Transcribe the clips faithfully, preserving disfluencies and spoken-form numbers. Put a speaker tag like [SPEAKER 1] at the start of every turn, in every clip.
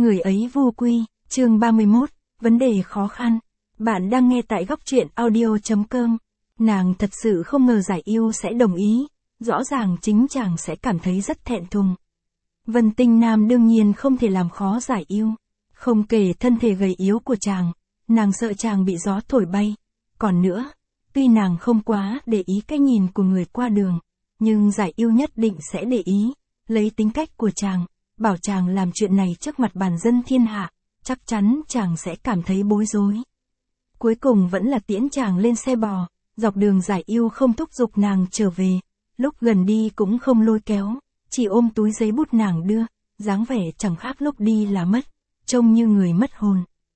[SPEAKER 1] Người ấy vô quy, chương ba mươi mốt, vấn đề khó khăn. Bạn đang nghe tại góc truyện audio chấm com. Nàng thật sự không ngờ Giải Yêu sẽ đồng ý, rõ ràng chính chàng sẽ cảm thấy rất thẹn thùng. Vân Tinh Nam đương nhiên không thể làm khó Giải Yêu, không kể thân thể gầy yếu của chàng, nàng sợ chàng bị gió thổi bay. Còn nữa, tuy nàng không quá để ý cái nhìn của người qua đường, nhưng Giải Yêu nhất định sẽ để ý, lấy tính cách của chàng, bảo chàng làm chuyện này trước mặt bàn dân thiên hạ, chắc chắn chàng sẽ cảm thấy bối rối. Cuối cùng vẫn là tiễn chàng lên xe bò, dọc đường Giải Yêu không thúc giục nàng trở về, lúc gần đi cũng không lôi kéo, chỉ ôm túi giấy bút nàng đưa, dáng vẻ chẳng khác lúc đi là mất, trông như người mất hồn.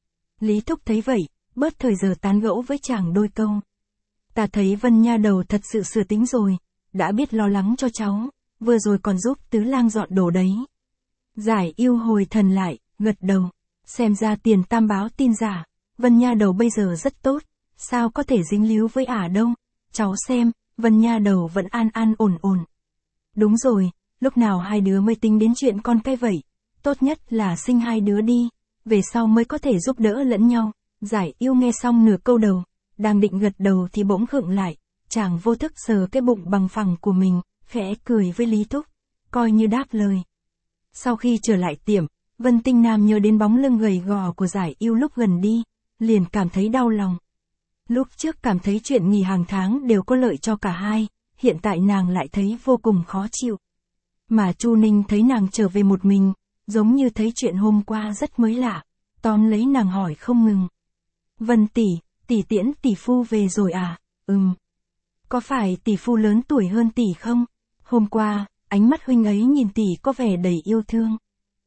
[SPEAKER 1] Lý Thúc thấy vậy, bớt thời giờ tán gẫu với chàng đôi câu. Ta thấy Vân nha đầu thật sự sửa tính rồi, đã biết lo lắng cho cháu, vừa rồi còn giúp Tứ Lang dọn đồ đấy. Giải Yêu hồi thần lại, gật đầu, xem ra tiền tam báo tin giả, Vân nha đầu bây giờ rất tốt, sao có thể dính líu với ả đâu, cháu xem, Vân nha đầu vẫn an an ổn ổn. Đúng rồi, lúc nào hai đứa mới tính đến chuyện con cái vậy, tốt nhất là sinh hai đứa đi, về sau mới có thể giúp đỡ lẫn nhau. Giải Yêu nghe xong nửa câu đầu, đang định gật đầu thì bỗng khựng lại, chàng vô thức sờ cái bụng bằng phẳng của mình, khẽ cười với Lý Thúc, coi như đáp lời. Sau khi trở lại tiệm, Vân Tinh Nam nhớ đến bóng lưng gầy gò của Giải Yêu lúc gần đi, liền cảm thấy đau lòng. Lúc trước cảm thấy chuyện nghỉ hàng tháng đều có lợi cho cả hai, hiện tại nàng lại thấy vô cùng khó chịu. Mà Chu Ninh thấy nàng trở về một mình, giống như thấy chuyện hôm qua rất mới lạ, tóm lấy nàng hỏi không ngừng. Vân tỷ, tỷ tiễn tỷ phu về rồi à? Ừm. Có phải tỷ phu lớn tuổi hơn tỷ không? Hôm qua, ánh mắt huynh ấy nhìn tỷ có vẻ đầy yêu thương.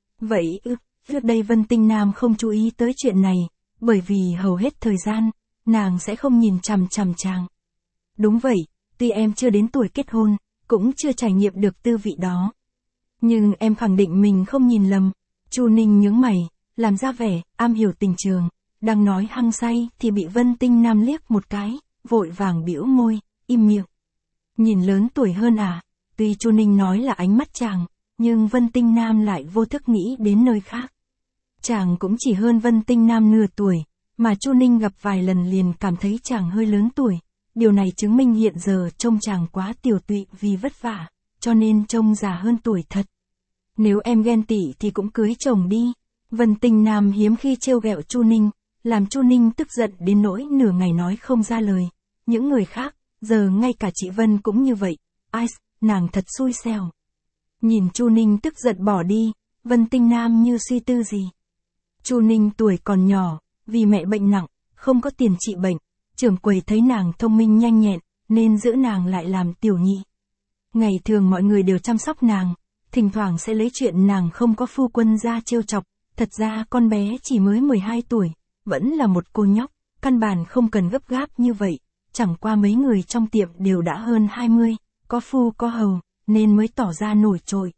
[SPEAKER 1] Vậy ư, trước đây Vân Tinh Nam không chú ý tới chuyện này, bởi vì hầu hết thời gian, nàng sẽ không nhìn chằm chằm chàng. Đúng vậy, tuy em chưa đến tuổi kết hôn, cũng chưa trải nghiệm được tư vị đó. Nhưng em khẳng định mình không nhìn lầm. Chu Ninh nhướng mày, làm ra vẻ, am hiểu tình trường, đang nói hăng say thì bị Vân Tinh Nam liếc một cái, vội vàng bĩu môi, im miệng. Nhìn lớn tuổi hơn à? Tuy Chu Ninh nói là ánh mắt chàng, nhưng Vân Tinh Nam lại vô thức nghĩ đến nơi khác. Chàng cũng chỉ hơn Vân Tinh Nam nửa tuổi, mà Chu Ninh gặp vài lần liền cảm thấy chàng hơi lớn tuổi. Điều này chứng minh hiện giờ trông chàng quá tiểu tụy vì vất vả, cho nên trông già hơn tuổi thật. Nếu em ghen tị thì cũng cưới chồng đi. Vân Tinh Nam hiếm khi trêu ghẹo Chu Ninh, làm Chu Ninh tức giận đến nỗi nửa ngày nói không ra lời. Những người khác, giờ ngay cả chị Vân cũng như vậy. Ai, nàng thật xui xẻo. Nhìn Chu Ninh tức giận bỏ đi, Vân Tinh Nam như suy tư gì. Chu Ninh tuổi còn nhỏ, vì mẹ bệnh nặng, không có tiền trị bệnh. Trưởng quầy thấy nàng thông minh nhanh nhẹn, nên giữ nàng lại làm tiểu nhị. Ngày thường mọi người đều chăm sóc nàng, thỉnh thoảng sẽ lấy chuyện nàng không có phu quân ra trêu chọc. Thật ra con bé chỉ mới mười hai tuổi, vẫn là một cô nhóc, căn bản không cần gấp gáp như vậy. Chẳng qua mấy người trong tiệm đều đã hơn hai mươi, có phu có hầu, nên mới tỏ ra nổi trội.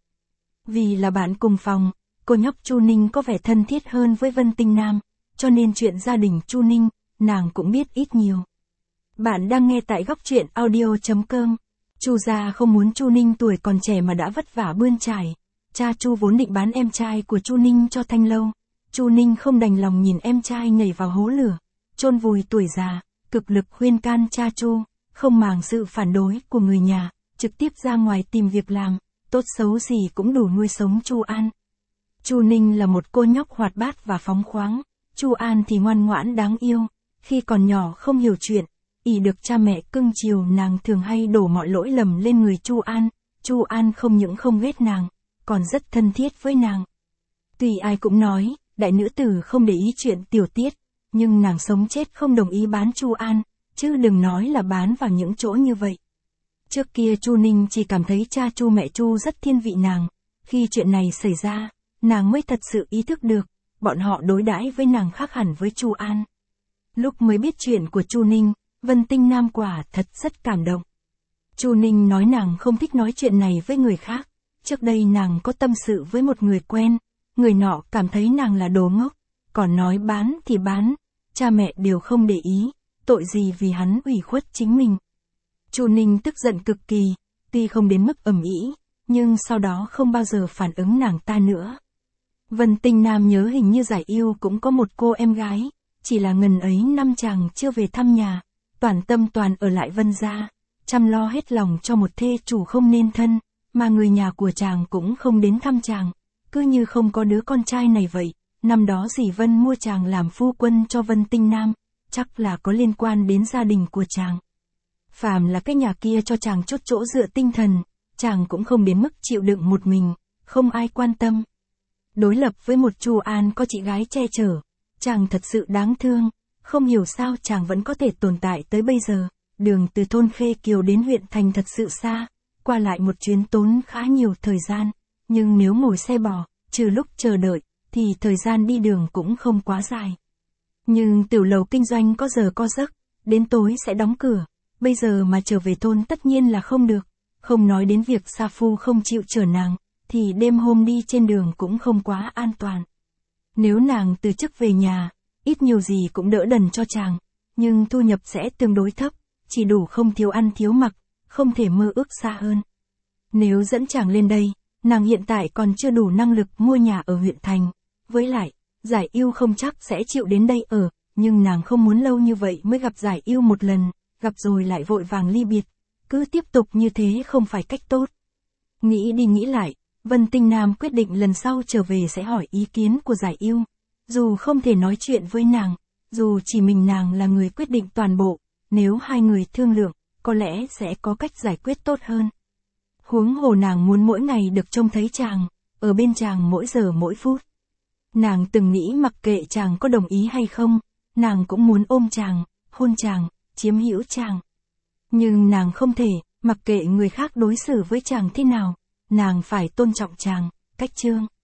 [SPEAKER 1] Vì là bạn cùng phòng, cô nhóc Chu Ninh có vẻ thân thiết hơn với Vân Tinh Nam, cho nên chuyện gia đình Chu Ninh, nàng cũng biết ít nhiều. Bạn đang nghe tại góc truyện audio chấm com. Chu gia không muốn Chu Ninh tuổi còn trẻ mà đã vất vả bươn trải. Cha Chu vốn định bán em trai của Chu Ninh cho Thanh Lâu. Chu Ninh không đành lòng nhìn em trai nhảy vào hố lửa, chôn vùi tuổi già, cực lực khuyên can cha Chu, không màng sự phản đối của người nhà, trực tiếp ra ngoài tìm việc làm, tốt xấu gì cũng đủ nuôi sống Chu An. Chu Ninh là một cô nhóc hoạt bát và phóng khoáng, Chu An thì ngoan ngoãn đáng yêu, khi còn nhỏ không hiểu chuyện, ỷ được cha mẹ cưng chiều nàng thường hay đổ mọi lỗi lầm lên người Chu An. Chu An không những không ghét nàng, còn rất thân thiết với nàng. Tuy ai cũng nói, đại nữ tử không để ý chuyện tiểu tiết, nhưng nàng sống chết không đồng ý bán Chu An, chứ đừng nói là bán vào những chỗ như vậy. Trước kia Chu Ninh chỉ cảm thấy cha Chu mẹ Chu rất thiên vị nàng, khi chuyện này xảy ra, nàng mới thật sự ý thức được, bọn họ đối đãi với nàng khác hẳn với Chu An. Lúc mới biết chuyện của Chu Ninh, Vân Tinh Nam quả thật rất cảm động. Chu Ninh nói nàng không thích nói chuyện này với người khác. Trước đây nàng có tâm sự với một người quen, người nọ cảm thấy nàng là đồ ngốc, còn nói bán thì bán, cha mẹ đều không để ý, tội gì vì hắn ủy khuất chính mình. Chu Ninh tức giận cực kỳ, tuy không đến mức ầm ĩ, nhưng sau đó không bao giờ phản ứng nàng ta nữa. Vân Tinh Nam nhớ hình như Giải Yêu cũng có một cô em gái, chỉ là ngần ấy năm chàng chưa về thăm nhà, toàn tâm toàn ở lại Vân gia, chăm lo hết lòng cho một thê chủ không nên thân, mà người nhà của chàng cũng không đến thăm chàng, cứ như không có đứa con trai này vậy. Năm đó dì Vân mua chàng làm phu quân cho Vân Tinh Nam, chắc là có liên quan đến gia đình của chàng. Phàm là cái nhà kia cho chàng chốt chỗ dựa tinh thần, chàng cũng không đến mức chịu đựng một mình, không ai quan tâm. Đối lập với một Chu An có chị gái che chở, chàng thật sự đáng thương, không hiểu sao chàng vẫn có thể tồn tại tới bây giờ. Đường từ thôn Khê Kiều đến huyện thành thật sự xa, qua lại một chuyến tốn khá nhiều thời gian, nhưng nếu ngồi xe bò, trừ lúc chờ đợi, thì thời gian đi đường cũng không quá dài. Nhưng tiểu lầu kinh doanh có giờ có giấc, đến tối sẽ đóng cửa, bây giờ mà trở về thôn tất nhiên là không được, không nói đến việc sa phu không chịu chở nàng, thì đêm hôm đi trên đường cũng không quá an toàn. Nếu nàng từ chức về nhà, ít nhiều gì cũng đỡ đần cho chàng, nhưng thu nhập sẽ tương đối thấp, chỉ đủ không thiếu ăn thiếu mặc, không thể mơ ước xa hơn. Nếu dẫn chàng lên đây, nàng hiện tại còn chưa đủ năng lực mua nhà ở huyện thành, với lại, Giải Yêu không chắc sẽ chịu đến đây ở, nhưng nàng không muốn lâu như vậy mới gặp Giải Yêu một lần, gặp rồi lại vội vàng ly biệt, cứ tiếp tục như thế không phải cách tốt. Nghĩ đi nghĩ lại, Vân Tinh Nam quyết định lần sau trở về sẽ hỏi ý kiến của Giải Yêu. Dù không thể nói chuyện với nàng, dù chỉ mình nàng là người quyết định toàn bộ, nếu hai người thương lượng, có lẽ sẽ có cách giải quyết tốt hơn. Huống hồ nàng muốn mỗi ngày được trông thấy chàng, ở bên chàng mỗi giờ mỗi phút. Nàng từng nghĩ mặc kệ chàng có đồng ý hay không, nàng cũng muốn ôm chàng, hôn chàng, chiếm hữu chàng. Nhưng nàng không thể, mặc kệ người khác đối xử với chàng thế nào, nàng phải tôn trọng chàng, cách chương.